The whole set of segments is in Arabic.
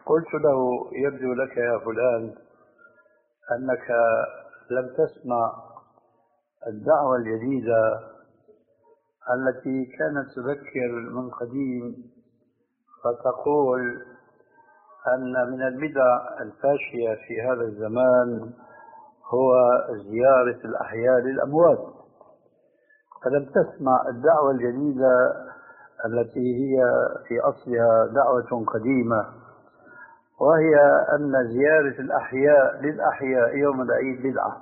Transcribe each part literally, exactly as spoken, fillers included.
قلت له: يبدو لك يا فلان أنك لم تسمع الدعوة الجديدة التي كانت تذكر من قديم، فتقول أن من البدع الفاشية في هذا الزمان هو زيارة الأحياء للأموات. فلم تسمع الدعوة الجديدة التي هي في أصلها دعوة قديمة، وهي أن زيارة الأحياء للأحياء يوم العيد بدعة.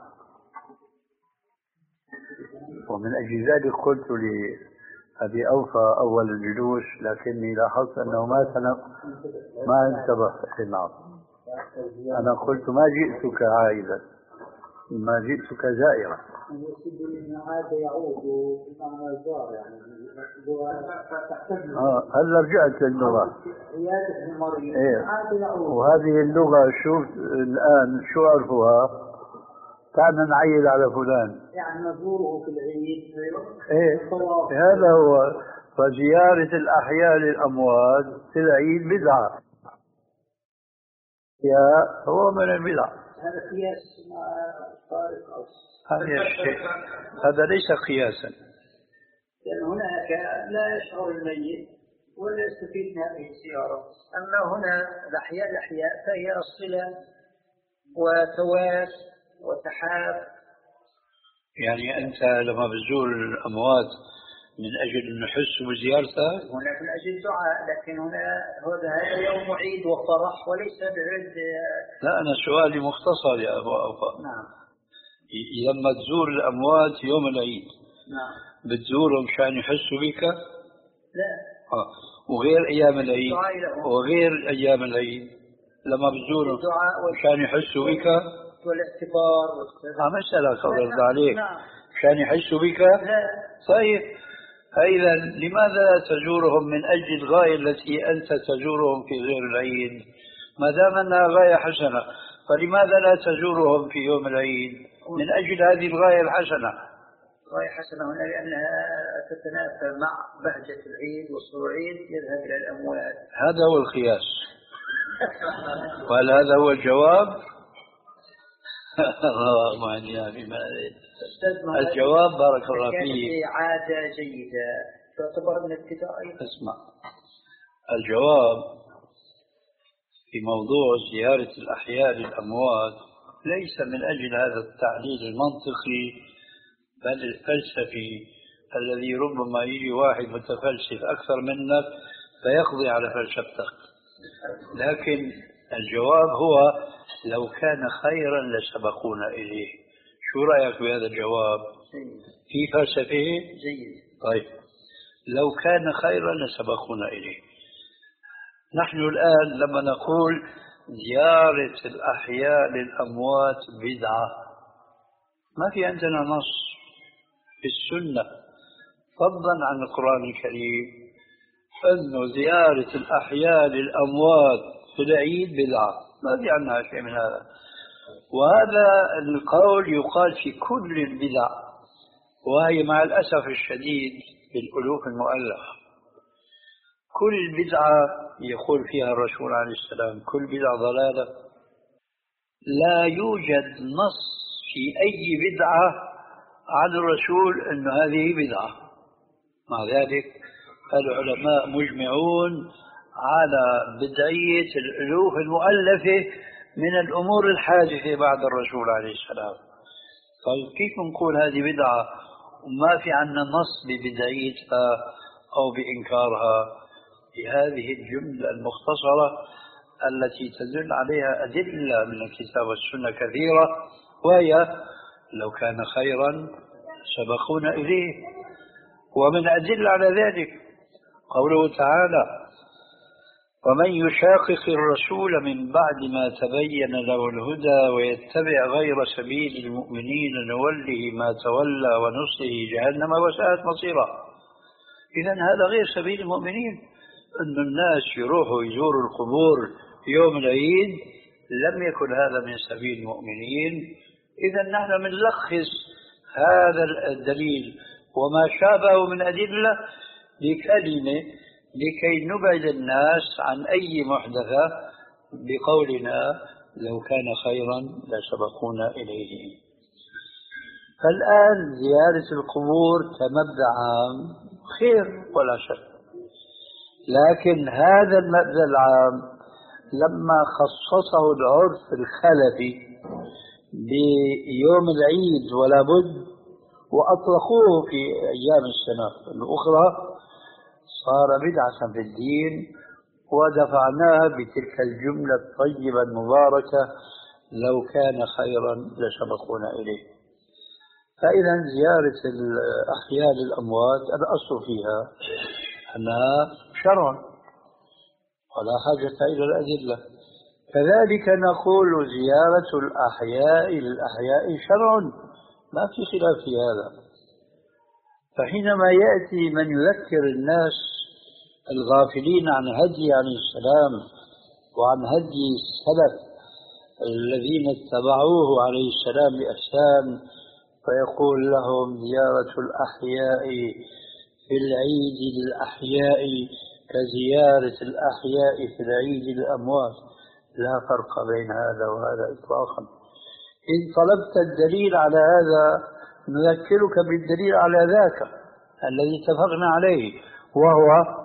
ومن أجل ذلك قلت لأبي أوفى أول الجلوس، لكني لاحظت أنه ما ما انتبه. نعم، أنا قلت: ما جئتك عائدا، ما جئتك زائرا. هذا يعود بمعنى الزار، يعني آه هلا رجعت للغة. إيه. وهذه اللغة شوف الآن شو عرفوها؟ تعال نعيد على فلان، يعني نزوره في العيد. إيه هذا هو. فزيارة الأحياء للأموات في العيد بدعة، يا هو من البدع. هذا قياس طارق. هذا الشيء هذا ليس قياسا، لأن هناك لا يشعر الميت ولا يستفيد من هذه الزيارة. أما هنا الأحياء الأحياء فهي صلة وتواس وتحاب. يعني أنت لما بتزور الأموات من أجل أن نحس بزيارته؟ هنا من أجل الدعاء، لكن هنا هذا يوم عيد وفرح وليس بعيد. لا، أنا سؤالي مختصر يا أبو أوفى. نعم. لما تزور الأموات يوم العيد، نعم، بتزورهم مشان يحسوا بك؟ لا. آه. وغير أيام العيد، وغير أيام العيد لما بتزورهم مشان يحسوا بك والاعتبار والسلام. آه مسألة خبرت عليك. نعم. مشان يحسوا بك؟ لا. طيب، إذا لماذا تزورهم من أجل الغاية التي أنت تزورهم في غير العيد؟ ما دام أنها غاية حسنة، فلماذا لا تزورهم في يوم العيد من أجل هذه الغاية الحسنة؟ غاية حسنة هنا لأنها تتنافى مع بهجة العيد وسرور العيد، يذهب إلى الأموات. هذا هو القياس. وهل هذا هو الجواب؟ الله يعني ما الجواب. بارك الله فيك. عادة جيدة تعتبر من ابتداء. اسمع، الجواب في موضوع زيارة الأحياء للأموات ليس من أجل هذا التعليل المنطقي بل الفلسفي الذي ربما يجي واحد متفلسف أكثر منك فيقضي على فلسفتك. لكن الجواب هو: لو كان خيرا لسبقونا إليه. شو رأيك بهذا الجواب؟ في فلسفه؟ جيد. طيب، لو كان خيرا لسبقونا إليه. نحن الآن لما نقول زيارة الأحياء للأموات بدعة، ما في عندنا نص في السنة فضلا عن القرآن الكريم أن زيارة الأحياء للأموات في العيد بدعة، ما في عندنا شيء من هذا. وهذا القول يقال في كل البدع، وهي مع الأسف الشديد بالألوف المؤلفة. كل البدعة يقول فيها الرسول عليه السلام كل بدعة ضلالة. لا يوجد نص في أي بدعة عن الرسول أن هذه بدعة. مع ذلك العلماء مجمعون على بدعية الألوف المؤلفة من الأمور الحادثة بعد الرسول عليه السلام. طيب، كيف نقول هذه بدعة وما في عنا نص ببدعيتها أو بإنكارها؟ بهذه الجملة المختصرة التي تدل عليها أدلة من الكتاب والسنة كثيرة، وهي: لو كان خيرا سبقونا إليه. ومن أدل على ذلك قوله تعالى: ومن يشاقق الرسول من بعد ما تبين له الهدى ويتبع غير سبيل المؤمنين نوله ما تولى ونصله جهنم وساءت مصيرا. إذن هذا غير سبيل المؤمنين. أن الناس يروحوا يزوروا القبور في يوم العيد لم يكن هذا من سبيل المؤمنين. إذن نحن بنلخص هذا الدليل وما شابه من أدلة بكلمة لكي نبعد الناس عن أي محدثة بقولنا لو كان خيرا لسبقونا إليه. فالآن زيارة القبور كمبدأ عام خير ولا شك، لكن هذا المبدأ العام لما خصصه العرف الخلفي بيوم العيد ولا بد وأطلقوه في أيام السنة الأخرى صار بدعة في الدين، ودفعناه بتلك الجملة الطيبة المباركة لو كان خيرا لسبقونا إليه. فإذا زيارة الأحياء للأموات الأصل فيها أنها شرع ولا حاجة إلى الأدلة. كذلك نقول زيارة الأحياء للأحياء شرع، ما في خلاف في هذا. فحينما يأتي من يذكر الناس الغافلين عن هدي عليه السلام وعن هدي السلف الذين اتبعوه عليه السلام بإحسان، فيقول لهم زيارة الأحياء في العيد للأحياء كزيارة الأحياء في العيد للأموات، لا فرق بين هذا وهذا إطلاقا. إن طلبت الدليل على هذا نذكرك بالدليل على ذاك الذي اتفقنا عليه، وهو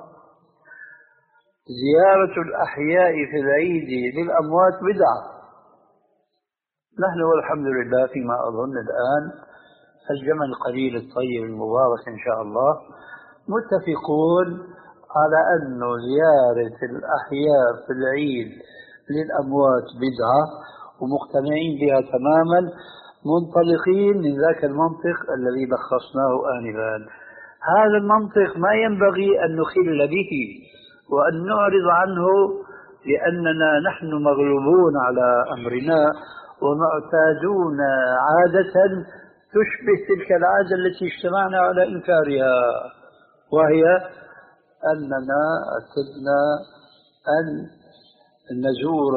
زيارة الأحياء في العيد للأموات بدعة. نحن والحمد لله فيما أظن الآن الجمع القليل الطيب المبارك إن شاء الله متفقون على أن زيارة الأحياء في العيد للأموات بدعة، ومقتنعين بها تماما، منطلقين من ذاك المنطق الذي لخصناه آنفا. هذا المنطق ما ينبغي أن نخل به وأن نعرض عنه، لأننا نحن مغلوبون على أمرنا ومعتادون عادة تشبه تلك العادة التي اجتمعنا على إنكارها، وهي أننا اعتدنا أن نزور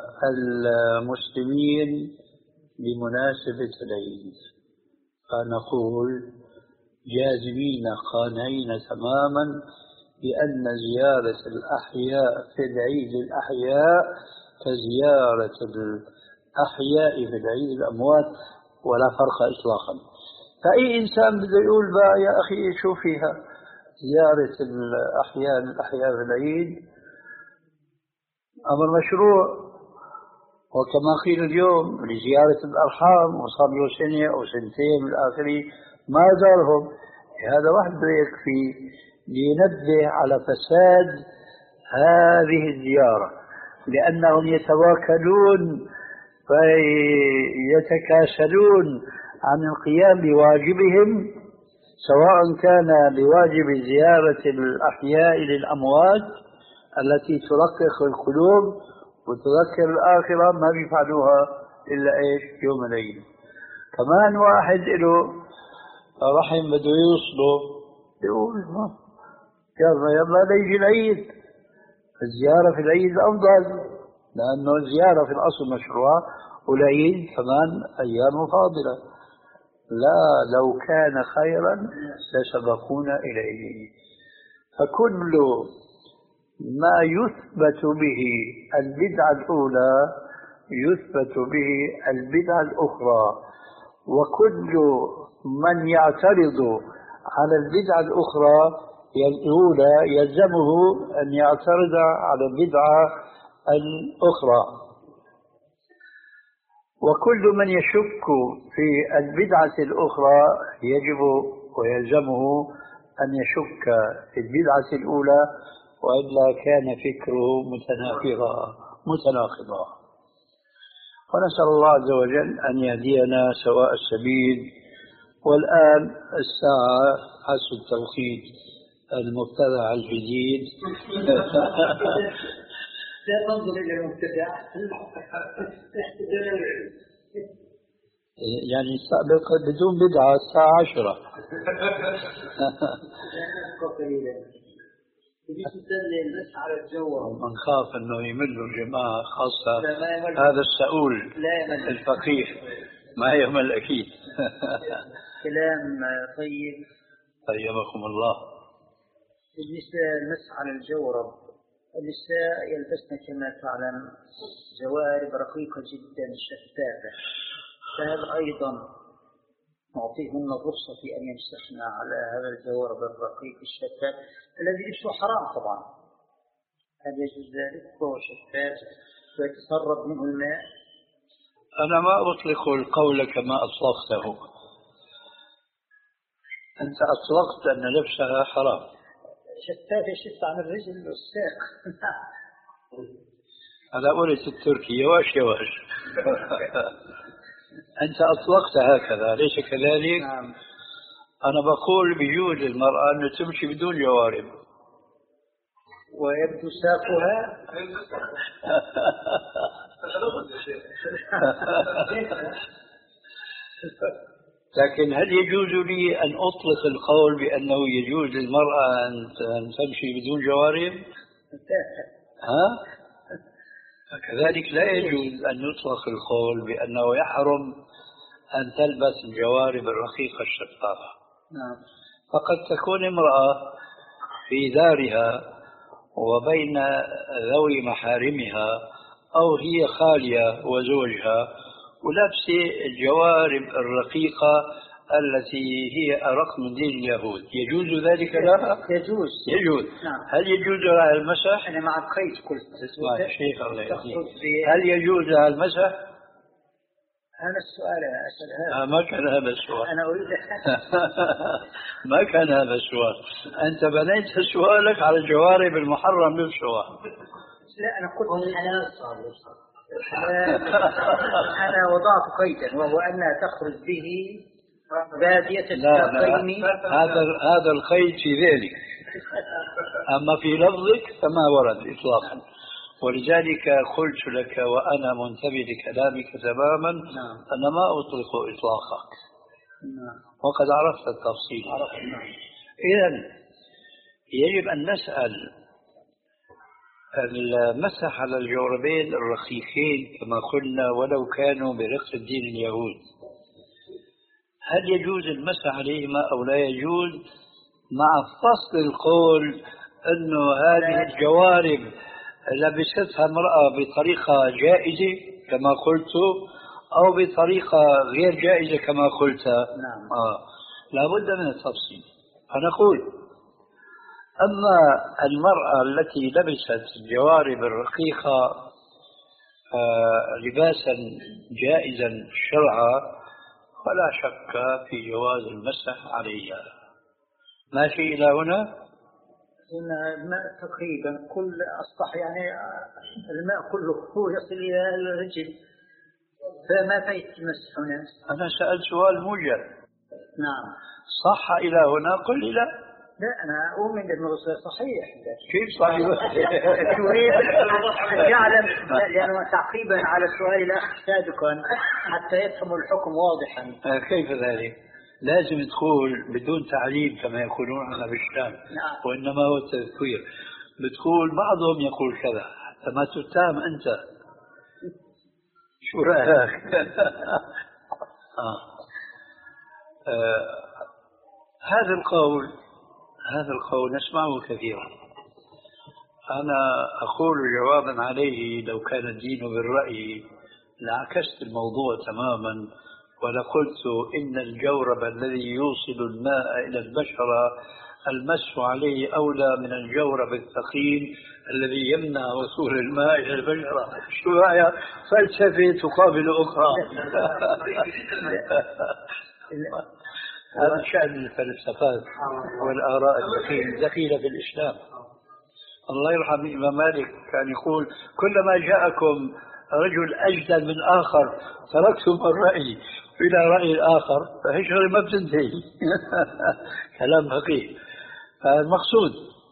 المسلمين بمناسبة العيد، فنقول جازمين قانعين تماما بأن زيارة الأحياء في العيد الأحياء كزيارة الأحياء في العيد الأموات ولا فرق إطلاقا. فأي إنسان بده يقول بقى يا أخي شو فيها زيارة الأحياء الأحياء في العيد أمر مشروع، وكما قيل اليوم لزيارة الأرحام وصار له سنة أو سنتين من آخره ما زارهم، هذا وحده يكفي لينبه على فساد هذه الزيارة، لأنهم يتواكلون فيتكاسلون عن القيام بواجبهم، سواء كان بواجب زيارة الأحياء للأموات التي ترقق القلوب وتذكر الآخرة، ما بيفعلوها إلا إيش يوم العيد. كمان واحد له رحم بده يوصله يقول يلا يلا ليجي العيد، الزيارة في العيد أفضل، لأنه الزيارة في الأصل مشروع والعيد كمان أيام فاضلة. لا لو كان خيرا لسبقونا إليه. فكل ما يثبت به البدعة الأولى يثبت به البدعة الأخرى، وكل من يعترض على البدعة الأخرى الأولى يلزمه أن يعترض على البدعة الأخرى، وكل من يشك في البدعة الأخرى يجب ويلزمه أن يشك في البدعة الأولى، وإلا كان فكره متناقضا متناقضا. ونسأل الله عز وجل أن يهدينا سواء السبيل. والآن الساعة حسب التوقيت المبتدع الجديد لا تنظر إلى المبتدع يعني السابق بدون بدعة الساعة عشرة من خاف أنه يمل الجماعة خاصة هذا السؤول الفقيه ما يمل أكيد. كلام طيب طيبكم الله. بالنسبة للمسح على الجورب النساء يلبسن كما تعلم جوارب رقيقة جدا شفافة، فهل أيضا نعطيهن الرخصة في أن يمسحن على هذا الجوارب الرقيق الشفاف الذي لبسه حرام طبعا؟ هل يجوز ذلك؟ هو شفاف ويتسرب منه الماء. أنا ما أطلق القول كما أطلقته. أنت أطلقت أن لبسها حرام. شفاف يشف عن الرجل والساق. هذا قولة التركي يواش يواش. أنت أطلقت هكذا ليس كذلك؟ نعم. أنا بقول بيجوز المرأة أن تمشي بدون جوارب ويبدو ساقها. لكن هل يجوز لي أن أطلق القول بأنه يجوز للمرأة أن تمشي بدون جوارب؟ ها؟ كذلك لا يجوز أن يطلق القول بأنه يحرم أن تلبس الجوارب الرقيقة الشفافة. نعم. فقد تكون امرأة في دارها وبين ذوي محارمها أو هي خالية وزوجها ولبس الجوارب الرقيقة التي هي أرق من دين اليهود، يجوز ذلك لها؟ يجوز. يجوز. نعم. هل يجوز لها المسح؟ أنا مع القيد قلت. اسمع يا شيخ الله يهديك، هل يجوز لها المسح؟ هذا السؤال أسأل هذا. آه ما كان هذا السؤال. أنا أريد ما كان هذا السؤال. أنت بنيت سؤالك على الجوارب المحرم لبسها. لا أنا قلت الحلال صار. أنا وضعت قيدا وهو أنها تخرج به بادية الساقين. هذا هذا القيد في ذلك، أما في لفظك فما ورد إطلاقا. ولذلك قلت لك وأنا منتبه لكلامك تماما أنا ما أطلق إطلاقك وقد عرفت التفصيل. إذن يجب أن نسأل المسح على الجوربين الرقيقين كما قلنا ولو كانوا برق الدين اليهود، هل يجوز المسح عليهما أو لا يجوز، مع فصل القول أنه هذه الجوارب لبستها امرأة بطريقة جائزة كما قلت أو بطريقة غير جائزة كما قلت. نعم. آه. لابد من التفصيل. فنقول أما المرأة التي لبست الجوارب الرقيقة آه لباسا جائزا شرعا فلا شك في جواز المسح عليها. ماشي إلى هنا؟ هنا الماء تقريبا كل أسطح يعني الماء كله هو يصل إلى الرجل، فما فايت المسح هنا؟ أنا سألت سؤال موجه. نعم. صح إلى هنا؟ قل لي لا. لا أنا أؤمن أنه صحيح. كيف صحيح؟ تريد أن يعلم لأنه تعقيبا على سؤال الأخ سابقا حتى يفهم الحكم واضحا. كيف ذلك؟ لازم تقول بدون تعليم كما يقولون عنا بالشام. نعم. وإنما هو التذكير. بتقول بعضهم يقول كذا حتى ما تتهم أنت. شو رأيك؟ آه. آه. هذا القول هذا القول نسمعه كثيرا. أنا أقول جوابا عليه لو كان الدين بالرأي لعكست الموضوع تماما ولقلت إن الجورب الذي يوصل الماء إلى البشرة المسح عليه أولى من الجورب الثقيل الذي يمنع وصول الماء إلى البشرة. شو رأيك؟ فلسفة تقابل أخرى. هذا شأن الفلسفات والآراء الدخيلة في الإسلام. الله يرحم الإمام مالك كان يقول كلما جاءكم رجل أجدل من آخر تركتم الرأي إلى رأي آخر فهجر ما بتنتهي. كلام حقيقي. فالمقصود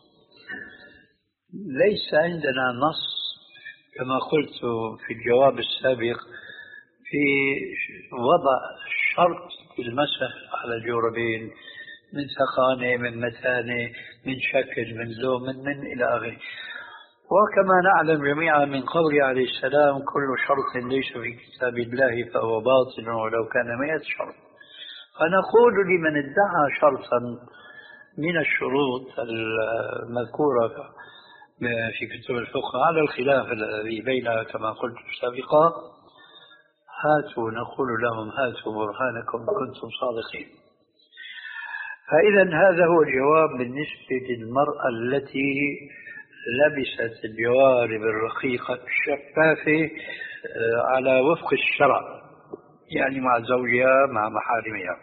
ليس عندنا نص كما قلت في الجواب السابق في وضع شرط المسح على الجوربين من ثقانة من متانة من شكل من لون من من إلى آخره. وكما نعلم جميعا من قوله عليه السلام كل شرط ليس في كتاب الله فهو باطل ولو كان مئة شرط. فنقول لمن ادعى شرطا من الشروط المذكورة في كتب الفقه على الخلاف الذي بينها كما قلت سابقا، هاتوا نقول لهم هاتوا برهانكم إن كنتم صادقين. فإذا هذا هو الجواب بالنسبة للمرأة التي لبست الجوارب الرقيقة الشفافة على وفق الشرع، يعني مع زوجها مع محارمها.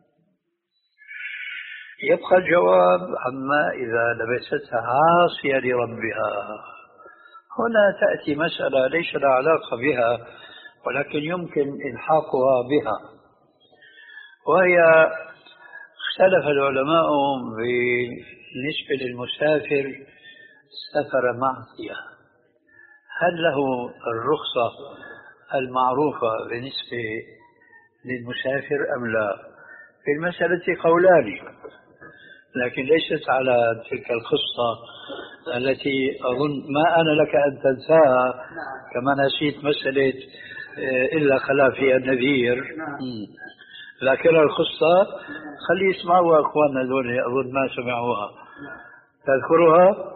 يبقى الجواب عما إذا لبستها عاصية لربها. هنا تأتي مسألة ليس لها علاقة بها ولكن يمكن إلحاقها بها، وهي اختلف العلماء بالنسبة للمسافر سفر معصية، هل له الرخصة المعروفة بالنسبة للمسافر أم لا؟ في المسألة قولان، لكن ليست على تلك القصة التي أظن ما أنا لك أن تنساها، كما نسيت مسألة إلا خلا فيها النذير. لكن القصة خلي يسمعوها أخواننا دول، أظن ما سمعوها. تذكرها؟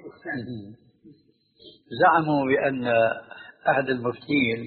زعموا بأن أحد المفتين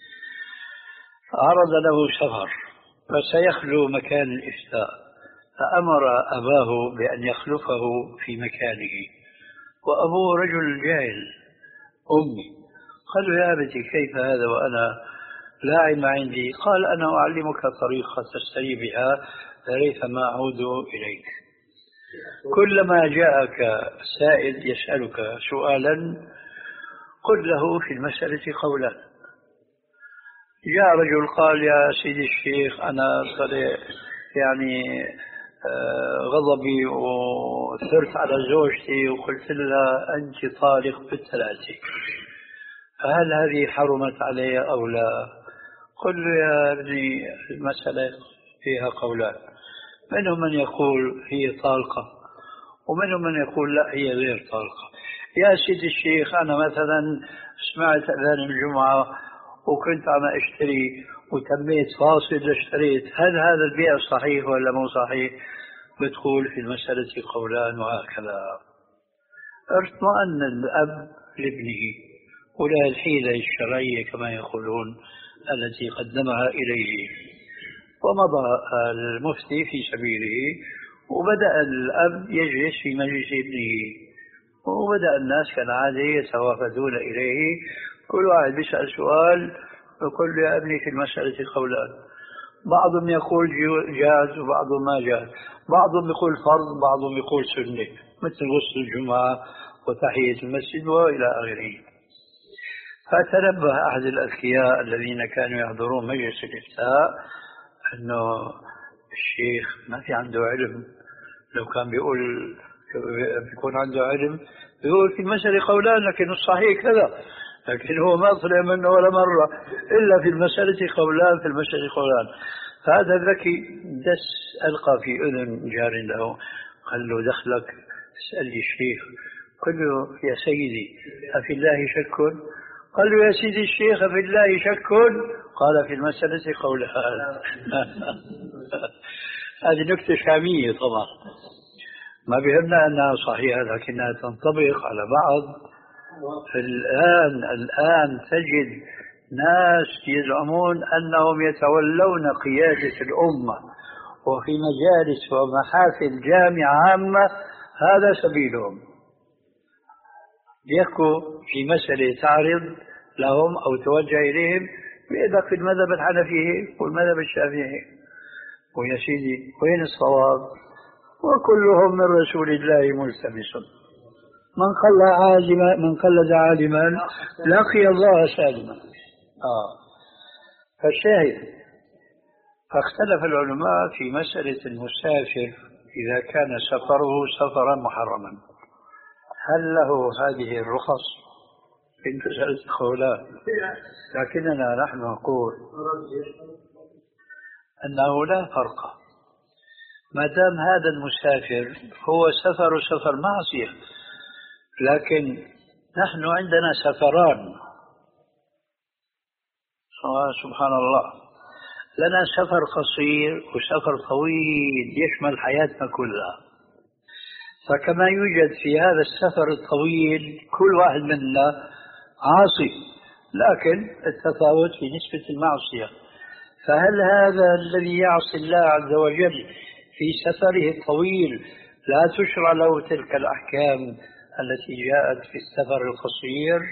عرض له سفر فسيخلو مكان الإفتاء، فأمر أباه بأن يخلفه في مكانه، وأبوه رجل جاهل أمي. قال له يا أبتي كيف هذا وأنا لا علم عندي؟ قال أنا أعلمك طريقة تستري بها ريثما أعود إليك. كلما جاءك سائل يسألك سؤالا قل له في المسألة قولا. جاء رجل قال يا سيدي الشيخ أنا يعني غضبي وثرت على زوجتي وقلت لها أنت طالق بالثلاثة، فهل هذه حرمت علي أو لا؟ قل له يا ابني المسألة فيها قولان، منهم من يقول هي طالقة ومنهم من يقول لا هي غير طالقة. يا سيدي الشيخ أنا مثلا سمعت أذان الجمعة وكنت عم أشتري وتميت فاصل اشتريت، هل هذا البيع صحيح ولا مو صحيح؟ بتقول في المسألة قولان وهكذا. اطمأن الأب لابنه ولا الحيلة الشرعية كما يقولون التي قدمها إليه، ومضى المفتي في سبيله، وبدأ الأب يجلس في مجلس ابنه، وبدأ الناس كالعادة يتوافدون إليه، كل واحد يسأل سؤال يقول له يا ابني في المسألة قولان، بعضهم يقول جاز وبعضهم ما جاز، بعضهم يقول فرض بعضهم يقول سنة، مثل غسل الجمعة وتحية المسجد وإلى آخره. فتنبه أحد الأذكياء الذين كانوا يحضرون مجلس الإفتاء أنه الشيخ ما في عنده علم، لو كان بيقول بيكون عنده علم بيقول في المسألة قولان لكن الصحيح كذا، لكن هو ما طلع منه ولا مرة إلا في المسألة قولان في المسألة قولان. فهذا الذكي دس ألقى في أذن جار له قال له دخلك اسأل الشيخ، قل له يا سيدي أفي الله شك؟ قال له يا سيدي الشيخ في الله شك؟ قال في المسألة قولان. هذه نكتة شامية طبعا، ما بيهمنا أنها صحيحة لكنها تنطبق على بعض. الآن الآن تجد ناس يزعمون أنهم يتولون قيادة الأمة وفي مجالس ومحافل جامعة عامة هذا سبيلهم، يحكوا في مسألة تعرض لهم أو توجه إليهم بيدك في المذهب الحنفي والمذهب الشافعي، ويا سيدي وين الصواب؟ وكلهم من رسول الله ملتمس، من قل عالما من قلد عالما لقي الله سالما. آه. فالشاهد فاختلف العلماء في مسألة المسافر إذا كان سفره سفرا محرما هل له هذه الرخص؟ في مسألة قولان، لكننا نحن نقول أنه لا فرق ما دام هذا المسافر هو سفر سفر معصية، لكن نحن عندنا سفران سبحان الله، لنا سفر قصير وسفر طويل يشمل حياتنا كلها. فكما يوجد في هذا السفر الطويل كل واحد منا عاصي، لكن التفاوت في نسبة المعصية. فهل هذا الذي يعصي الله عز وجل في سفره الطويل لا تشرع له تلك الأحكام التي جاءت في السفر القصير؟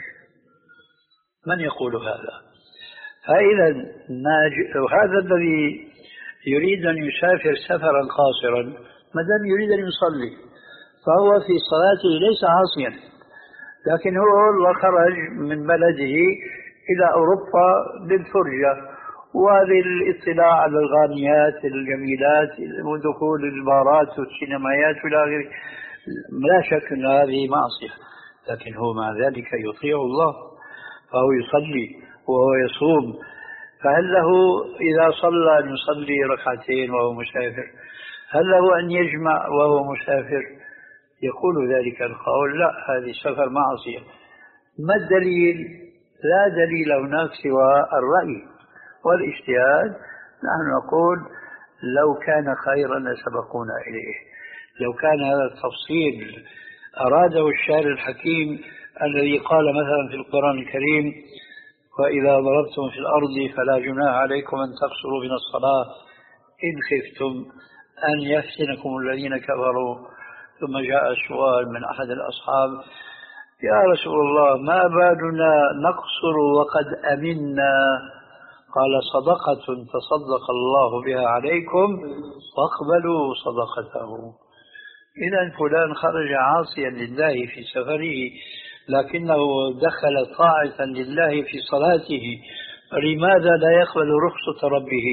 من يقول هذا؟ فإذا هذا الذي يريد أن يسافر سفرا قاصرا ما دام يريد أن يصلي فهو في صلاته ليس عاصيا، لكن هو خرج من بلده إلى أوروبا للفرجة وهذه الاطلاع على الغانيات الجميلات ودخول البارات والسينمايات إلى آخره. لا شك أن هذه معصية، لكن هو مع ذلك يطيع الله، فهو يصلي وهو يصوم. فهل له إذا صلى أن يصلي ركعتين وهو مسافر؟ هل له أن يجمع وهو مسافر؟ يقول ذلك القول لا، هذه سفر معصية. ما الدليل؟ لا دليل هناك سوى الرأي والاجتهاد. نحن نقول لو كان خيرا لسبقونا إليه. لو كان هذا التفصيل أراده الشاعر الحكيم الذي قال مثلا في القرآن الكريم: وإذا ضربتم في الأرض فلا جناح عليكم أن تقصروا من الصلاة إن خفتم أن يفتنكم الذين كفروا. ثم جاء سؤال من أحد الأصحاب: يا رسول الله ما بالنا نقصر وقد أمنا؟ قال: صدقة تصدق الله بها عليكم فاقبلوا صدقته. إذا فلان خرج عاصيا لله في سفره لكنه دخل طاعة لله في صلاته، فلماذا لا يقبل رخصة ربه؟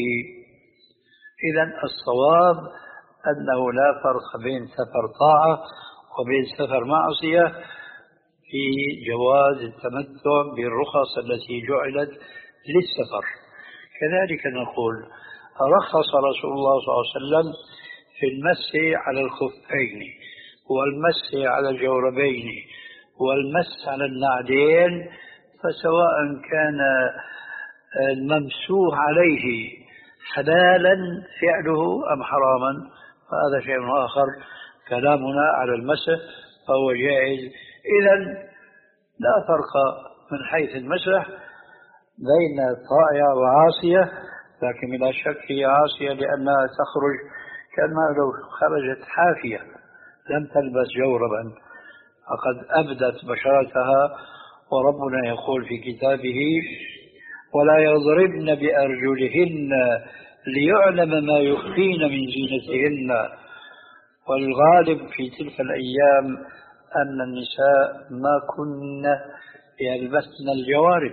إذا الصواب أنه لا فرق بين سفر طاعة وبين سفر معصية في جواز التمتع بالرخص التي جعلت للسفر. كذلك نقول: رخص رسول الله صلى الله عليه وسلم في المسح على الخفين والمسح على الجوربين والمسح على النعلين، فسواء كان الممسوح عليه حلالا فعله أم حراما فهذا شيء آخر. كلامنا على المسح فهو جائز. إذن لا فرق من حيث المسح بين طائعة وعاصية، لكن بلا شك هي عاصية لأنها تخرج كما لو خرجت حافية لم تلبس جوربا، فقد أبدت بشرتها. وربنا يقول في كتابه: ولا يضربن بأرجلهن ليعلم ما يخفين من زينتهن. والغالب في تلك الأيام أن النساء ما كن يلبسن الجوارب،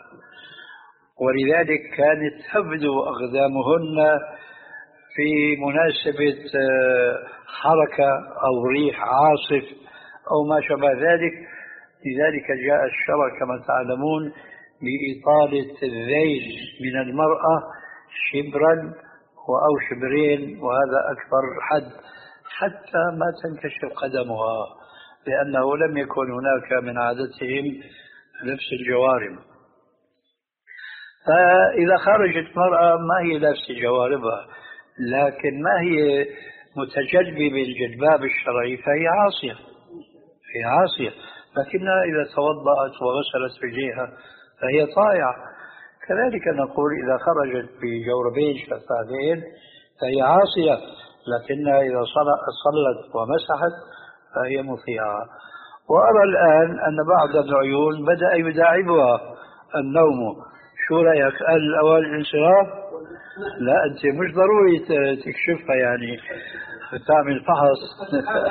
ولذلك كانت تبدو أقدامهن في مناسبة حركة أو ريح عاصف أو ما شابه ذلك. لذلك جاء الشرع كما تعلمون بإطالة الذيل من المرأة شبرا أو شبرين، وهذا أكبر حد، حتى ما تنكشف قدمها، لأنه لم يكن هناك من عادتهم لبس الجوارب. فإذا خرجت مرأة ما هي لابسة جواربها لكن ما هي متجلبة بالجلباب الشرعي فهي عاصية، هي عاصية. لكنها إذا توضأت وغسلت رجليها فهي طائعة. كذلك نقول إذا خرجت بجوربين شفافين فهي عاصية، لكنها إذا صلت ومسحت فهي مطيعة. وأرى الآن أن بعض العيون بدأ يداعبها النوم. شو رأيك؟ الأول الانصراف؟ لا أنت مش ضروري تكشفها، يعني تعمل فحص.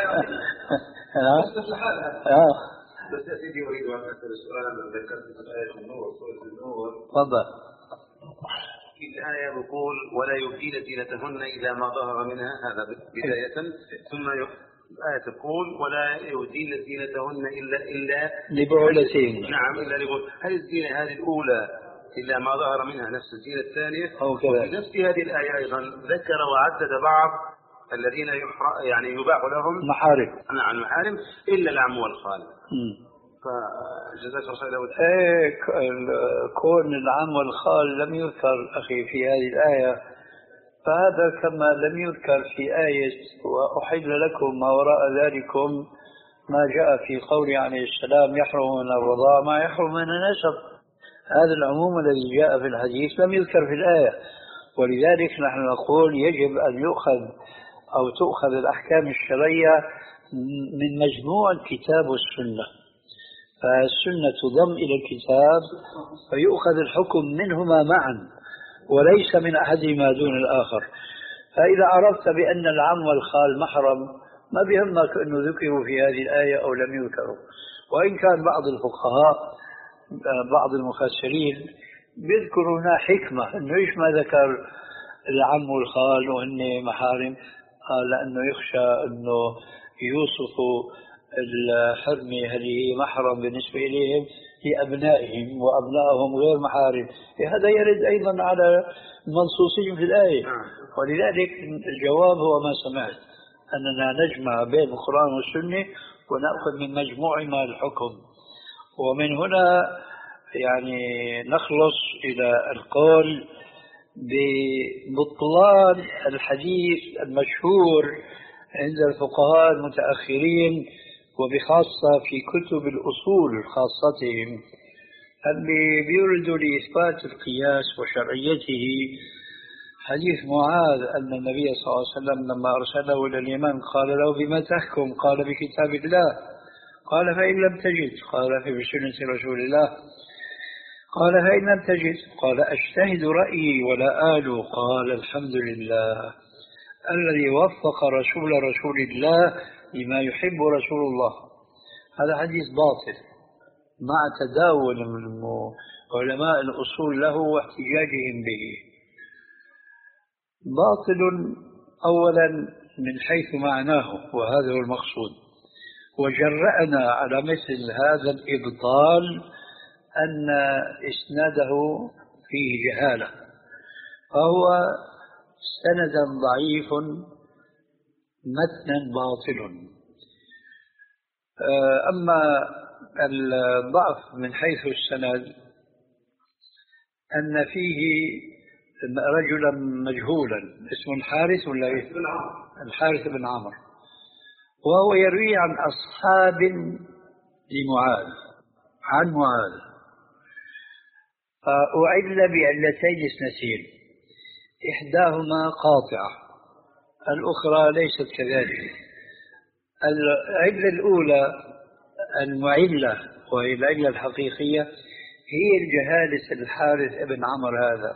بس يا سيدي أريد أن أسأل سؤالا من ذكرت في آية النور، سورة النور. تفضل. في الآية يقول: ولا يبدين زينتهن إذا ما ظهر منها، هذا بداية. ثم الآية تقول: ولا يبدين زينتهن إلا إلا لبعولتهن. نعم، إلا لبعول. هل الزينة هذه الأولى إلا ما ظهر منها نفس الزينة الثانية؟ أو كذا. وفي نفس هذه الآية أيضا ذكر وعدد بعض الذين يعني يباح لهم محارم. نعم محارم إلا العم والخال. فجزاك الله خير. ايه كون العم والخال لم يذكر أخي في هذه الآية، فهذا كما لم يذكر في آية وأحل لكم ما وراء ذلكم ما جاء في قول عليه السلام يحرم من الرضاع ما يحرم من النسب. هذا العموم الذي جاء في الحديث لم يذكر في الآية، ولذلك نحن نقول يجب أن يؤخذ أو تؤخذ الأحكام الشرعية من مجموع الكتاب والسنة، فالسنة تضم إلى الكتاب فيؤخذ الحكم منهما معا وليس من أحدهما دون الآخر. فإذا عرفت بأن العم والخال محرم ما بيهمك أنه ذكروا في هذه الآية أو لم يذكروا، وإن كان بعض الفقهاء بعض المفسرين بيذكروا هنا حكمة أنه إيش ما ذكر العم والخال وهن محارم، لأنه يخشى أنه يوصفوا الحرمة هل هي محرم بالنسبة إليهم لأبنائهم وأبنائهم غير محارم. هذا يرد أيضا على المنصوصين في الآية، ولذلك الجواب هو ما سمعت، أننا نجمع بين القرآن والسنة ونأخذ من مجموعهما الحكم. ومن هنا يعني نخلص إلى القول ببطلان الحديث المشهور عند الفقهاء المتأخرين وبخاصة في كتب الأصول خاصتهم اللي بيردوا لإثبات القياس وشرعيته. حديث معاذ أن النبي صلى الله عليه وسلم لما أرسله إلى اليمن قال له بما تحكم؟ قال بكتاب الله. قال فإن لم تجد؟ قال في بسنة رسول الله. قال فإن لم تجد؟ قال أجتهد رأيي ولا آل. قال الحمد لله الذي وفق رسول رسول الله لما يحب رسول الله. هذا حديث باطل مع تداول علماء الأصول له واحتجاجهم به. باطل أولا من حيث معناه وهذا هو المقصود، وجرأنا على مثل هذا الإبطال أن إسناده فيه جهالة، فهو سندا ضعيف متنا باطل. أما الضعف من حيث السند أن فيه رجلا مجهولا اسمه الحارث ولا إيه؟ الحارث بن عمرو، وهو يروي عن أصحاب لمعاذ عن معاذ، وعل بعلتين اثنتين، إحداهما قاطعة الأخرى ليست كذلك. العلة الأولى المعلة وهي العلة الحقيقية هي الجهالة الحارث بن عمرو هذا.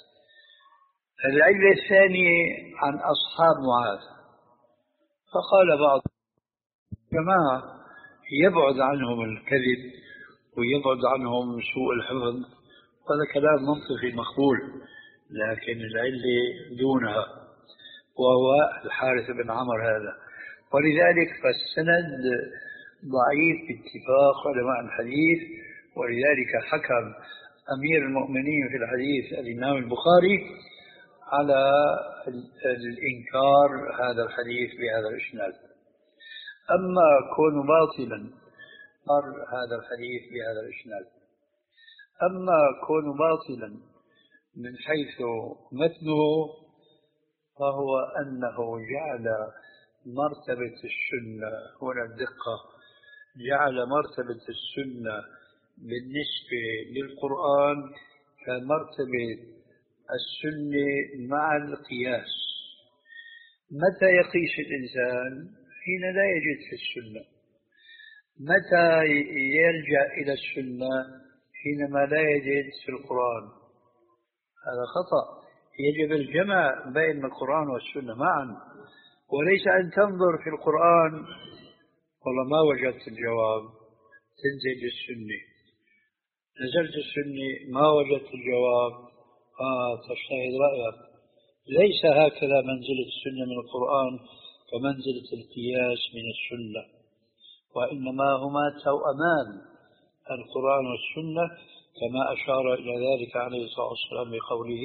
العلة الثانية عن أصحاب معاذ، فقال بعض جماعة يبعد عنهم الكذب ويبعد عنهم سوء الحفظ، هذا كلام منطقي مقبول، لكن العلة دونها وهو الحارث بن عمرو هذا. ولذلك فالسند ضعيف باتفاق علماء الحديث، ولذلك حكم أمير المؤمنين في الحديث الإمام البخاري على الإنكار هذا الحديث بهذا الإسناد. أما كون باطلا مر هذا الحديث بهذا الإسناد، أما كون باطلا من حيث متنه فهو أنه جعل مرتبة السنة، هنا الدقة، جعل مرتبة السنة بالنسبة للقرآن كمرتبة السنة مع القياس. متى يقيس الإنسان؟ حين لا يجد في السنة. متى يلجأ إلى السنة؟ حينما لا يجد في القرآن. هذا خطأ. يجب الجمع بين القرآن والسنة معا، وليس أن تنظر في القرآن والله ما وجدت الجواب تنزل للسنة، نزلت السنة ما وجدت الجواب آه تجتهد رأيك. ليس هكذا منزلة السنة من القرآن كمنزلة القياس من السنة، وإنما هما توأمان القرآن والسنة، كما أشار إلى ذلك عليه الصلاة والسلام بقوله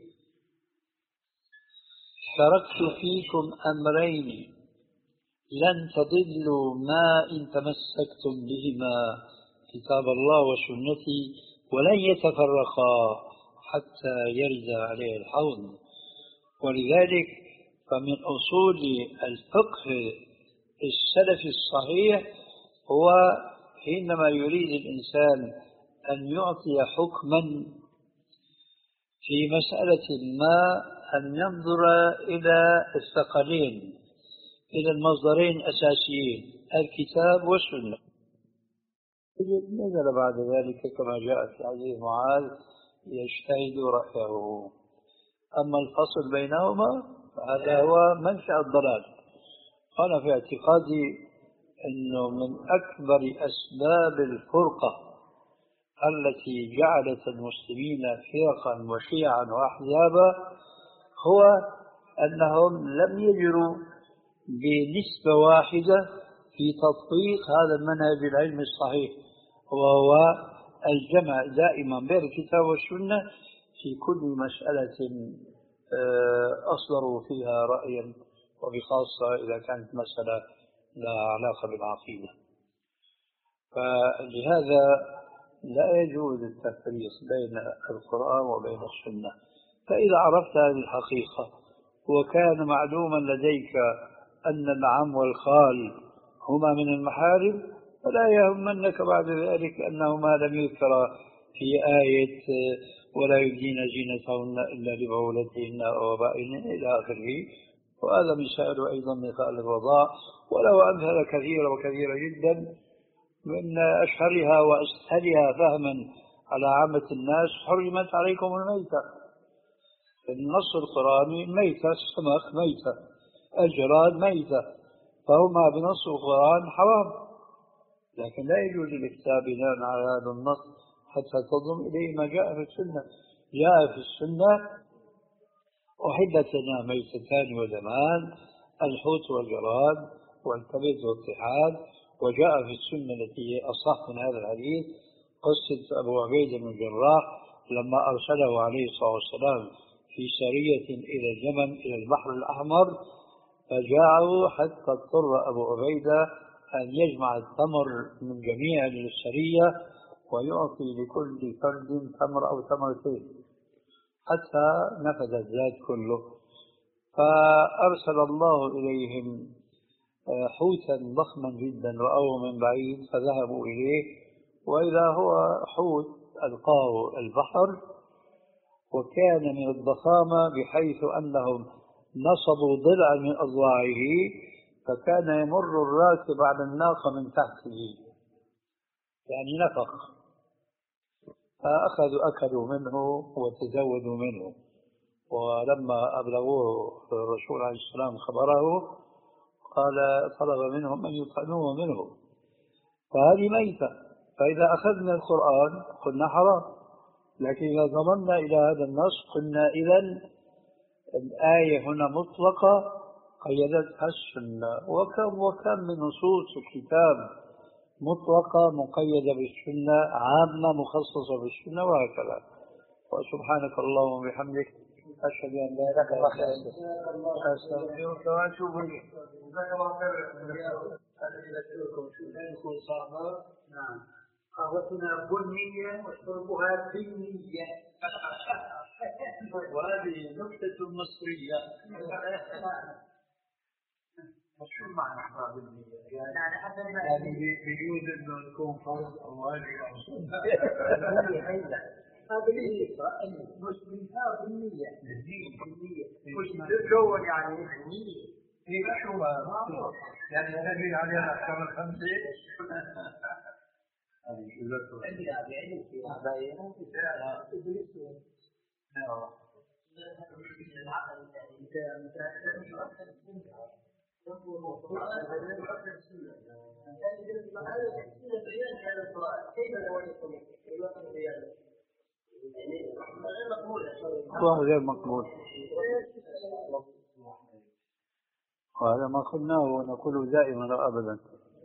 تركت فيكم أمرين لن تضلوا ما إن تمسكتم بهما كتاب الله وسنتي ولن يتفرقا حتى يرد عليه الحوض. ولذلك فمن أصول الفقه السلفي الصحيح هو حينما يريد الإنسان أن يعطي حكما في مسألة ما أن ينظر إلى الثقلين، إلى المصدرين الأساسيين الكتاب والسنة. نزل بعد ذلك كما جاء في حديث معاذ يجتهد رأيه. أما الفصل بينهما فهذا هو منشأ الضلال. أنا في اعتقادي أنه من أكبر أسباب الفرقة التي جعلت المسلمين فرقا وشيعا وأحزابا هو أنهم لم يجروا بنسبة واحدة في تطبيق هذا المنهج العلمي الصحيح، وهو الجمع دائما بين الكتاب والسنة في كل مسألة أصدروا فيها رأيا، وبخاصة إذا كانت مسألة لها علاقة بالعقيدة. فلهذا لا يجوز التفريق بين القرآن وبين السنة. فإذا عرفت هذه الحقيقة وكان معلوما لديك أن العم والخال هما من المحارم، فلا يهمنك بعد ذلك أنهما لم يذكر في آية ولا يبدين زينتهن إلا لبعولتهن أو آبائهن إلى آخره. وهذا مثال أيضا مثال الرضاع، وله أمثلة كثيرة وكثيرة جدا. من أشهرها وأسهلها فهما على عامة الناس حرمت عليكم الميتة. النص القرآني ميتة، السمك ميتة، الجراد ميتة، فهما بنص القرآن حرام، لكن لا يجوز الافتاء بناء على هذا النص حتى تضم إليه ما جاء في السنة. جاء في السنة أحلت لنا ميتتان ودمان، الحوت والجراد والكبد والطحال. وجاء في السنة التي هي أصح من هذا الحديث قصة أبو عبيدة بن الجراح لما أرسله عليه الصلاة والسلام في سرية إلى اليمن إلى البحر الأحمر، فجاءوا حتى اضطر أبو عبيدة أن يجمع التمر من جميع السرية ويعطي لكل فرد تمر أو تمرتين حتى نفذ الزاد كله. فأرسل الله إليهم حوتا ضخما جدا رأوه من بعيد فذهبوا إليه، وإذا هو حوت ألقاه البحر، وكان من الضخامة بحيث أنهم نصبوا ضلعا من أضلاعه، فكان يمر الراكب على الناقة من تحته، يعني نفخ. فأخذوا أكلوا منه وتزودوا منه، ولما أبلغوه الرسول عليه السلام خبره قال طلب منهم أن يطعموه منه، فهذه ميتة. فإذا أخذنا القرآن قلنا حرام، لكن إذا ضمننا إلى هذا النص قلنا إذن الآية هنا مطلقة قيدتها السنة. وكم وكم من نصوص الكتاب مطلقة مقيدة بالسنة، عامة مخصصة بالسنة، وهكذا. وسبحانك اللهم وبحمدك أشهد أن لا إله إلا أنت أستغفرك وأتوب إليك. نعم، قهوتنا بنية وشربها بنية. وهذه نكتة مصرية. شو معنى أحباب النية؟ يعني حتى يعني بيجوز إنه نكون فرض أو واجب أو سنة. هذا النية مش منها بالنية، بالنية مش تتجول يعني بالنية. هي شو ما يعني نبي عليها أحكام الخمسة. هذه شو عندي هذا علم في هذا إدريس. نعم. هو غير مقبول، وهذا ما قلناه ونقوله دائما وابدا.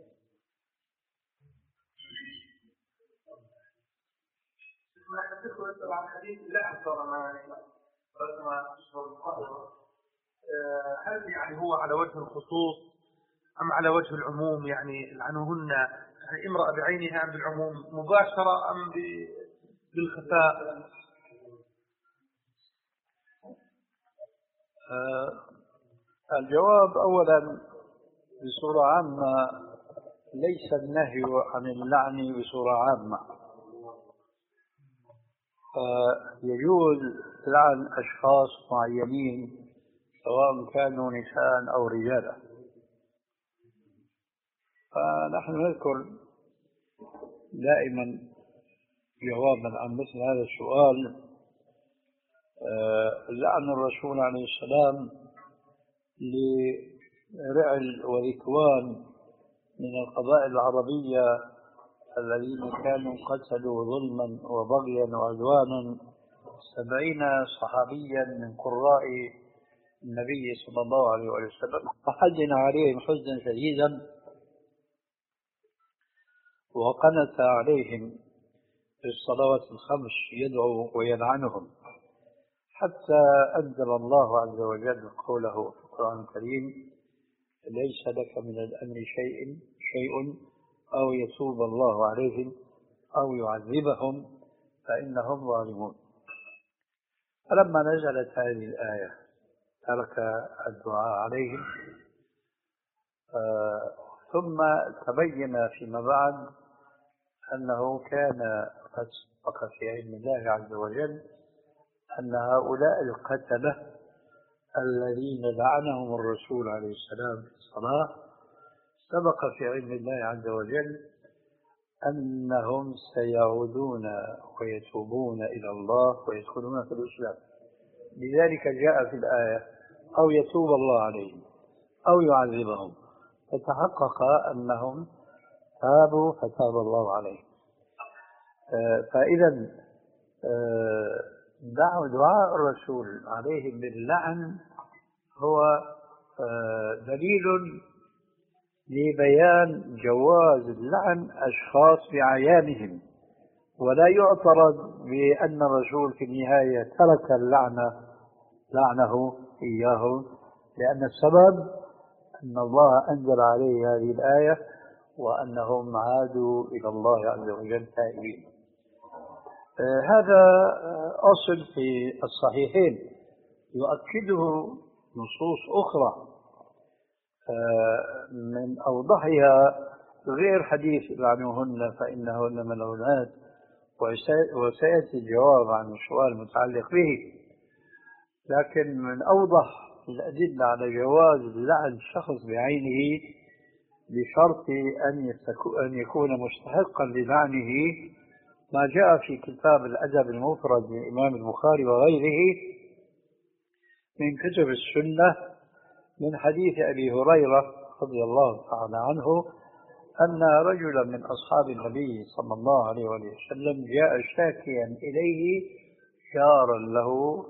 طبعا حديث لا أكثر ما رسم القهوة، هل يعني هو على وجه الخصوص أم على وجه العموم؟ يعني لعنهن يعني امرأة بعينها أم بالعموم مباشرة أم بالخفاء؟ آه الجواب أولا بصورة عامة ليس النهي عن اللعن بصورة عامة. آه يجوز لعن أشخاص معينين سواء كانوا نساء أو رجالا. فنحن نذكر دائما جوابا عن مثل هذا السؤال آه لعن الرسول عليه السلام لرعل وذكوان من القبائل العربية الذين كانوا قتلوا ظلما وبغيا وعدوانا سبعين صحابيا من قراء النبي صلى الله عليه وسلم، فحزن عليهم حزنا شديدا وقنت عليهم في الصلوات الخمس يدعو ويلعنهم، حتى أنزل الله عز وجل قوله في القرآن الكريم: ليس لك من الأمر شيء شيء أو يتوب الله عليهم أو يعذبهم فإنهم ظالمون. فلما نزلت هذه الآية ترك الدعاء عليهم، آه ثم تبين فيما بعد أنه كان قد سبق في علم الله عز وجل أن هؤلاء القتلة الذين لعنهم الرسول عليه السلام في الصلاة سبق في علم الله عز وجل أنهم سيعودون ويتوبون إلى الله ويدخلون في الإسلام. لذلك جاء في الآية: أو يتوب الله عليهم أو يعذبهم، فتحقق أنهم تابوا فتاب الله عليهم. فإذا دعاء الرسول عليهم باللعن هو دليل لبيان جواز اللعن أشخاص بعيانهم، ولا يعترض بأن الرسول في النهاية ترك اللعنة لعنه إياه، لأن السبب أن الله أنزل عليه هذه الآية وأنهم عادوا إلى الله عز وجل تائبين. آه هذا أصل في الصحيحين يؤكده نصوص أخرى آه من أوضحها غير حديث لعنوهن فإنهن ملعونات، وسيأتي الجواب عن السؤال المتعلق به. لكن من أوضح الأدلة على جواز لعن شخص بعينه بشرط أن يكون مستحقا للعنه ما جاء في كتاب الأدب المفرد للإمام البخاري وغيره من كتب السنة من حديث أبي هريرة رضي الله تعالى عنه أن رجلا من أصحاب النبي صلى الله عليه وسلم جاء شاكيا إليه جارا له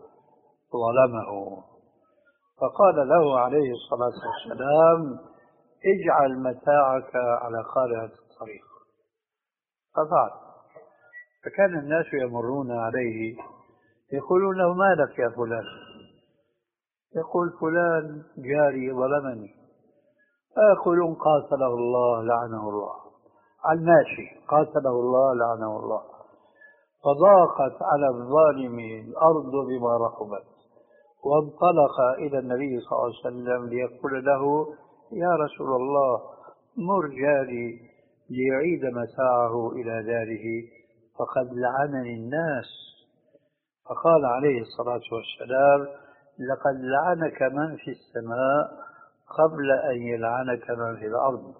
ظلمه، فقال له عليه الصلاة والسلام: اجعل متاعك على قارعة الطريق. ففعل، فكان الناس يمرون عليه يقولون له: ما لك يا فلان؟ يقول: فلان جاري ظلمني. فيقولون: قاتله الله لعنه الله. على الماشي: قاتله الله لعنه الله. فضاقت على الظالم الأرض بما رحبت، وانطلق إلى النبي صلى الله عليه وسلم ليقول له: يا رسول الله، مر جاري ليعيد متاعه إلى داره فقد لعنني الناس. فقال عليه الصلاة والسلام: لقد لعنك من في السماء قبل أن يلعنك من في الأرض.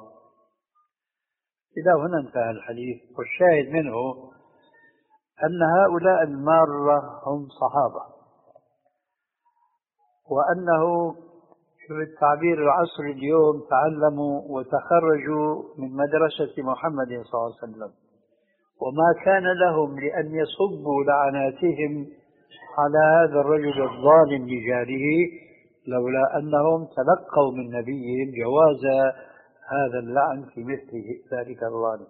إلى هنا انتهى الحديث. والشاهد منه أن هؤلاء المارة هم صحابة، وأنه بالتعبير العصري اليوم تعلموا وتخرجوا من مدرسة محمد صلى الله عليه وسلم، وما كان لهم لأن يصبوا لعناتهم على هذا الرجل الظالم لجاره لولا أنهم تلقوا من نبيهم جواز هذا اللعن في مثل ذلك الظالم.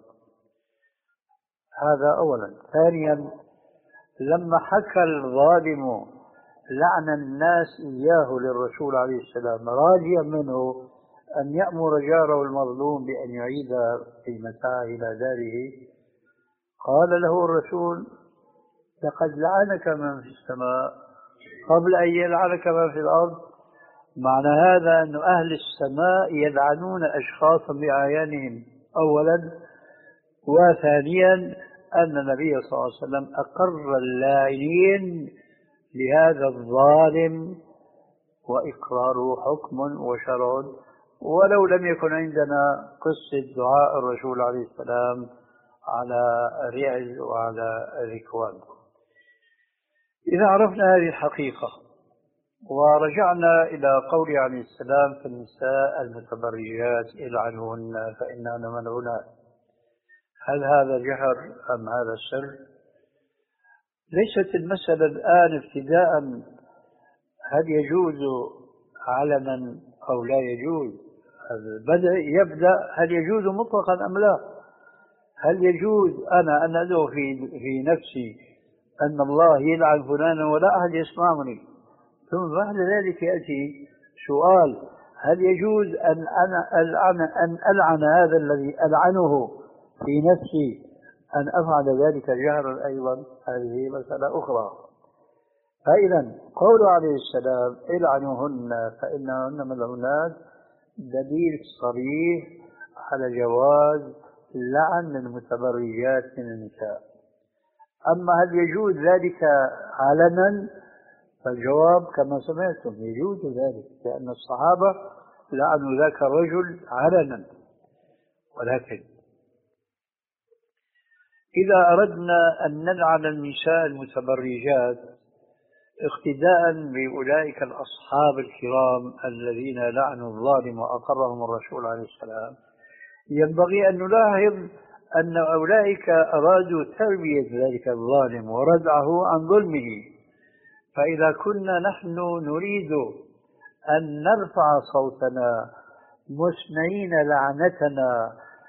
هذا أولا. ثانيا، لما حكى الظالم لعن الناس إياه للرسول عليه السلام راجيا منه أن يأمر جاره المظلوم بأن يعيد قيمتها إلى داره، قال له الرسول: لقد لعنك من في السماء قبل أن يلعنك ما في الأرض. معنى هذا أن أهل السماء يلعنون أشخاصا بأعيانهم أولا، وثانيا أن النبي صلى الله عليه وسلم أقر اللاعنين لهذا الظالم، وإقراره حكم وشرع، ولو لم يكن عندنا قصة دعاء الرسول عليه السلام على رعل وعلى ركوان. إذا عرفنا هذه الحقيقة ورجعنا إلى قوله عليه السلام في النساء المتبرجات العنهن فإنهن ملعونات، هل هذا جهر أم هذا سر؟ ليست المسألة الآن ابتداء هل يجوز علنا أو لا يجوز، بدأ يبدأ هل يجوز مطلقا أم لا. هل يجوز أنا أن أدعو في, في نفسي أن الله يلعن فلانا ولا أحد يسمعني، ثم بعد ذلك يأتي سؤال هل يجوز أن أنا ألعن, أن ألعن هذا الذي ألعنه في نفسي أن أفعل ذلك جهرا أيضا؟ هذه مسألة أخرى. فإذا قول عليه السلام العنوهن فإنهن ملعونات دليل صريح على جواز لعن المتبرجات من النساء. أما هل يجوز ذلك علنا؟ فالجواب كما سمعتم يجوز ذلك، لأن الصحابة لعنوا ذاك الرجل علنا. ولكن إذا أردنا أن نلعن النساء المتبرجات اقتداء بأولئك الأصحاب الكرام الذين لعنوا الظالم وأقرهم الرسول عليه السلام، ينبغي أن نلاحظ أن أولئك أرادوا تربية ذلك الظالم وردعه عن ظلمه. فإذا كنا نحن نريد أن نرفع صوتنا مسمعين لعنتنا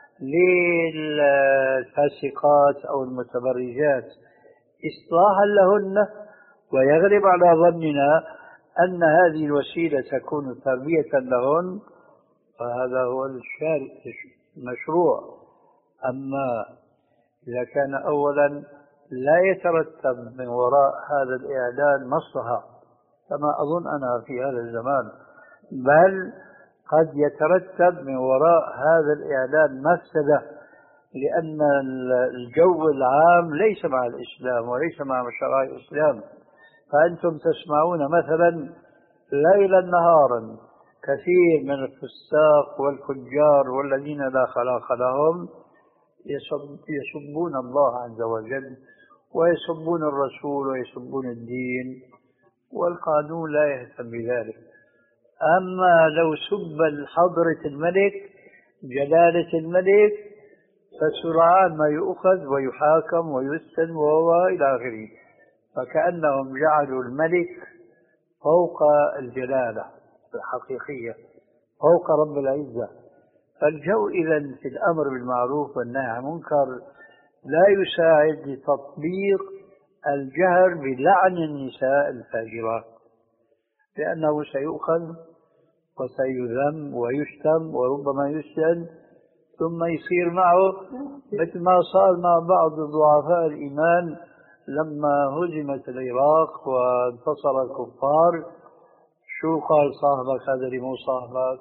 للفاسقات أو المتبرجات إصلاحا لهن، ويغلب على ظننا أن هذه الوسيلة تكون تربية لهن، فهذا هو المشروع. أما إذا كان أولا لا يترتب من وراء هذا الإعلان مصلحة كما أظن أنا في هذا الزمان، بل قد يترتب من وراء هذا الإعلان مفسدة، لأن الجو العام ليس مع الإسلام وليس مع شرائع الإسلام. فأنتم تسمعون مثلا ليلا نهارا كثير من الفساق والفجار والذين لا خلاق لهم يسبون الله عز وجل ويسبون الرسول ويسبون الدين، والقانون لا يهتم بذلك. أما لو سب حضرة الملك جلالة الملك فسرعان ما يؤخذ ويحاكم ويسجن وهو إلى آخره، فكأنهم جعلوا الملك فوق الجلالة الحقيقية، فوق رب العزة. فالجو إذن في الأمر بالمعروف والنهي عن المنكر لا يساعد لتطبيق الجهر بلعن النساء الفاجرات، لأنه سيؤخذ وسيذم ويشتم وربما يسجن، ثم يصير معه مثل ما صار مع بعض ضعفاء الإيمان لما هزمت العراق وانتصر الكفار. شو قال صاحبك هذا اللي مو صاحبك؟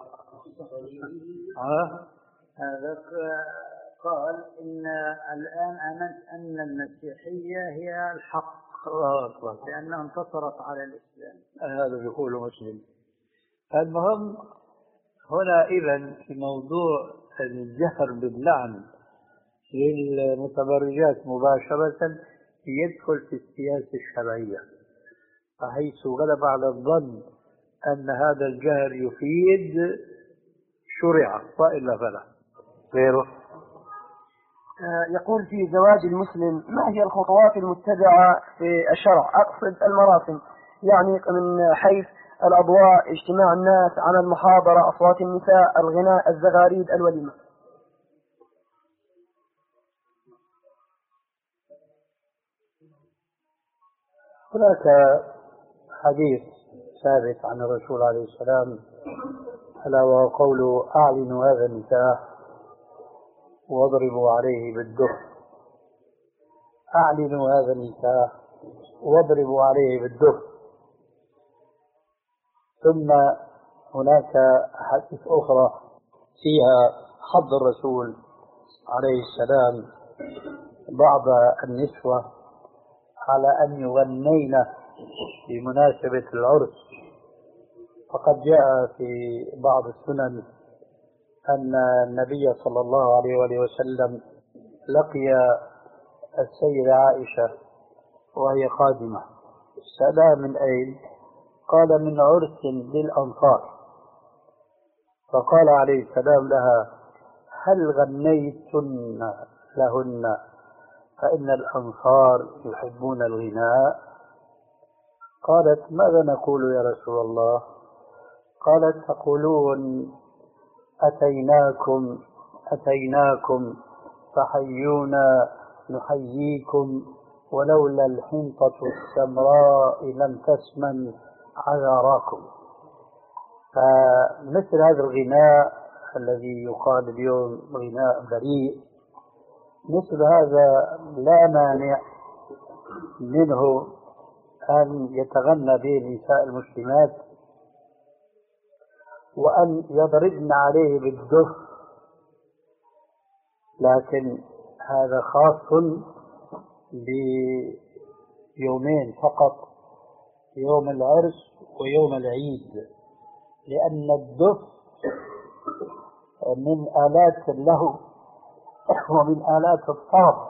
ها؟ هذا قال إن الآن آمنت أن المسيحية هي الحق لأنها انتصرت على الإسلام. هذا بيقوله مسلم. المهم هنا إذن في موضوع الجهر باللعن للمتبرجات مباشرة يدخل في السياسة الشرعية، فحيث غلب على الظن أن هذا الجهر يفيد شرع وإلا فلا غيره. يقول في زواج المسلم ما هي الخطوات المتبعة في الشرع؟ أقصد المراسم، يعني من حيث الأضواء، اجتماع الناس، عن المحاضرة، أصوات النساء، الغناء، الزغاريد، الوليمة. هناك حديث ثابت عن الرسول عليه السلام ألا وهو قوله أعلنوا هذا النكاح واضربوا عليه بالدف. أعلنوا هذا النكاح واضربوا عليه بالدف. ثم هناك أحاديث أخرى فيها حض الرسول عليه السلام بعض النسوة على أن يغنين بمناسبة العرس. فقد جاء في بعض السنن أن النبي صلى الله عليه وآله وسلم لقي السيدة عائشة وهي قادمة، سألها من أين؟ قال من عرس للأنصار. فقال عليه السلام لها هل غنيتن لهن فإن الأنصار يحبون الغناء؟ قالت ماذا نقول يا رسول الله؟ قالت تقولون أتيناكم أتيناكم فحيونا نحييكم ولولا الحنطة السمراء لم تسمن عذاراكم. فمثل هذا الغناء الذي يقال اليوم غناء بريء، مثل هذا لا مانع منه أن يتغنى به النساء المسلمات وأن يضربن عليه بالدف، لكن هذا خاص بيومين فقط، يوم العرس ويوم العيد، لأن الدف من آلات اللهو ومن آلات الطرب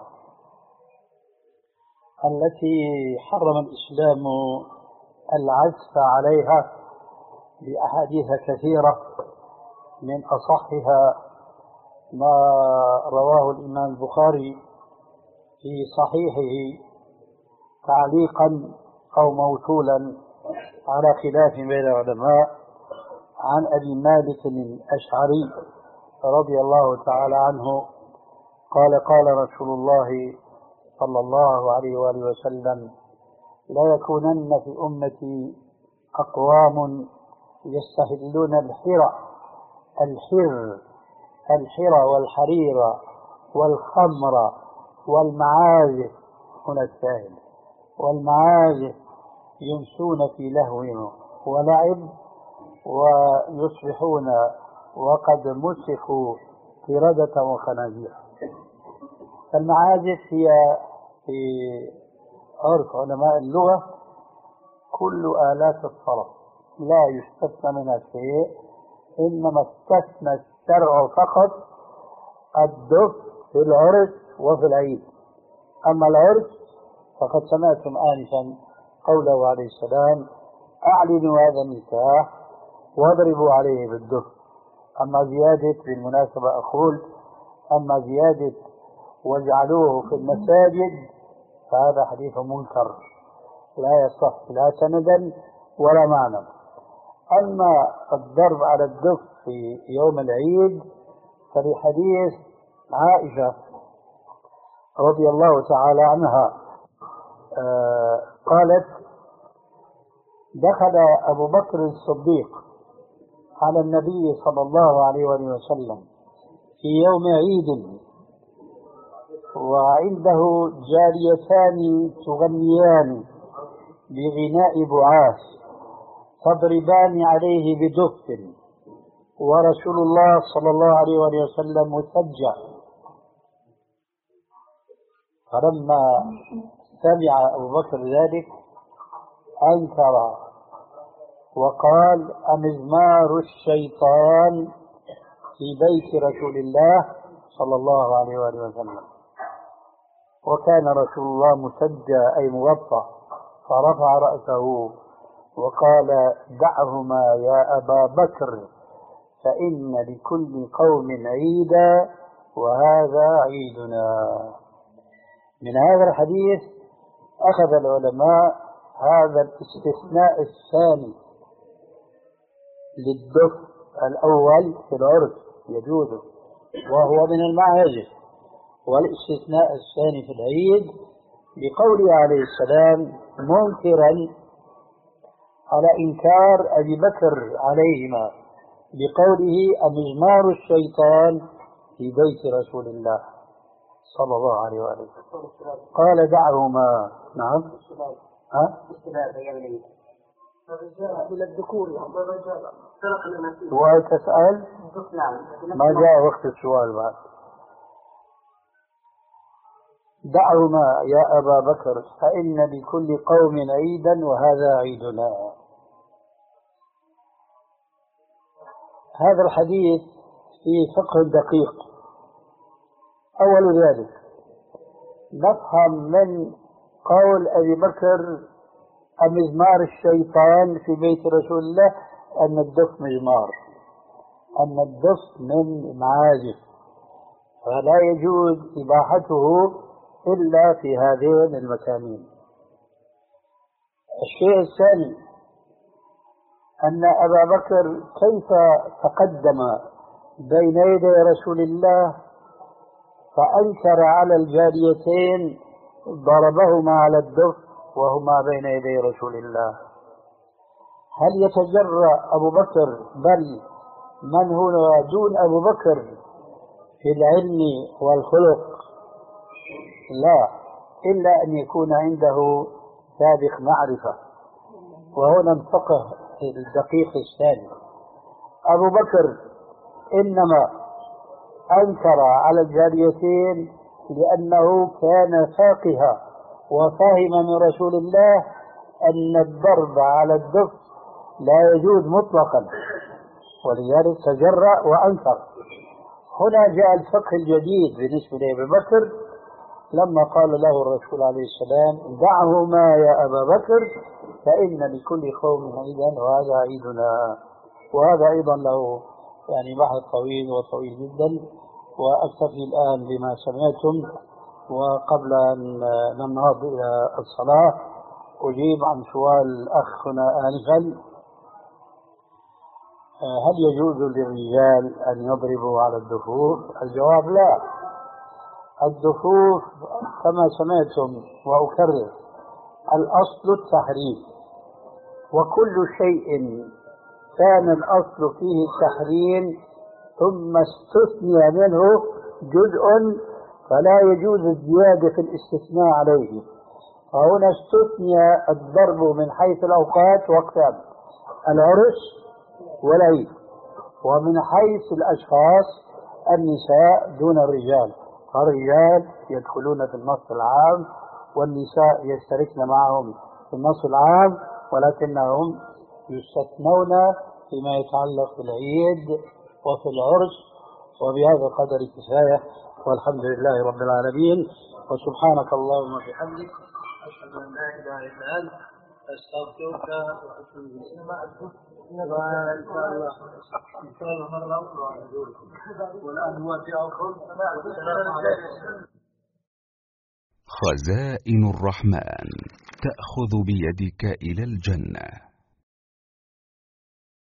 التي حرم الإسلام العزف عليها بأحاديث كثيرة، من أصحها ما رواه الإمام البخاري في صحيحه تعليقا أو موصولا على خلاف بين العلماء عن أبي مالك الأشعري رضي الله تعالى عنه قال قال رسول الله صلى الله عليه وآله وسلم لا يكونن في أمتي أقوام يستهلون الحرى الحر الحرى والحرير والخمر والمعازف، هنا السائل، والمعازف يمسون في لهو ولعب ويصبحون وقد مسخوا قردة وخنازير. المعازف هي في عرف علماء اللغة كل آلات الطرب، لا يستثنى منها شيء، إنما استثنى الشرع فقط الدف في العرس وفي العيد. أما العرس فقد سمعتم آنفا قوله عليه السلام أعلنوا هذا النكاح واضربوا عليه بالدف. أما زيادة بالمناسبة أقول أما زيادة واجعلوه في المساجد فهذا حديث منكر لا يصح لا سندا ولا معنى. أما الضرب على الدف في يوم العيد فلحديث عائشة رضي الله تعالى عنها آه قالت دخل أبو بكر الصديق على النبي صلى الله عليه وسلم في يوم عيد وعنده جاريتان تغنيان بغناء بعاث تضربان عليه بدف، ورسول الله صلى الله عليه وسلم مسجع. فلما سمع أبو بكر ذلك أنكر وقال أمزمار الشيطان في بيت رسول الله صلى الله عليه وسلم. وكان رسول الله مسجى أي مغطى، فرفع رأسه وقال دعهما يا أبا بكر فإن لكل قوم عيدا وهذا عيدنا. من هذا الحديث أخذ العلماء هذا الاستثناء الثاني للدف الأول في العرس يجوز وهو من المعازف، والاستثناء الثاني في العيد بقوله عليه السلام منكرا على إنكار أبي بكر عليهما بقوله أمزمار الشيطان في بيت رسول الله صلى الله عليه وآله قال دعهما. نعم ها؟ إلى الذكور يعني الرجال. سؤال تسأل؟ ما جاء وقت السؤال بعد. دعهما يا أبا بكر فإن لكل قوم عيدا وهذا عيدنا. هذا الحديث فيه فقه دقيق. أول ذلك نفهم من قول أبي بكر مزمار الشيطان في بيت رسول الله أن الدف مزمار، أن الدف من معازف، فلا يجوز إباحته إلا في هذين المكانين. الشيء الثاني أن أبا بكر كيف تقدم بين يدي رسول الله فأنكر على الجاريتين ضربهما على الدف وهما بين يدي رسول الله. هل يتجرأ أبو بكر بل من هو دون أبو بكر في العلم والخلق؟ لا، إلا أن يكون عنده سابق معرفة. وهنا الفقه الدقيق الثاني، أبو بكر إنما أنكر على الجاريتين لأنه كان فاقها وفهم من رسول الله أن الضرب على الدف لا يجوز مطلقا، ولذلك تجرأ وأنكر. هنا جاء الفقه الجديد بالنسبة لأبي بكر لما قال له الرسول عليه السلام دعهما يا أبا بكر فإن لكل قوم عيدا وهذا عيدنا. وهذا أيضا له يعني بحث طويل وطويل جدا، وأكتفي الآن بما سمعتم. وقبل أن ننهض إلى الصلاة أجيب عن سؤال الأخ هنا آنفا: هل يجوز للرجال أن يضربوا على الدفوف؟ الجواب لا. الدفوف كما سمعتم وأكرر الأصل التحريم، وكل شيء كان الأصل فيه التحريم ثم استثني منه جزء فلا يجوز الزيادة في الاستثناء عليه. فهنا استثني الضرب من حيث الأوقات وقتان: العرس والعيد، ومن حيث الأشخاص النساء دون الرجال. الرجال يدخلون في النص العام والنساء يشتركن معهم في النص العام، ولكنهم يستثنون فيما يتعلق بالعيد وفي العرس. وبهذا القدر كفاية، والحمد لله رب العالمين، وسبحانك اللهم وبحمدك أشهد أن لا إله إلا أنت أستغفرك وأتوب إليك. إن شاء الله مرة أخرى والآن نودعكم. خزائن الرحمن تأخذ بيدك إلى الجنة.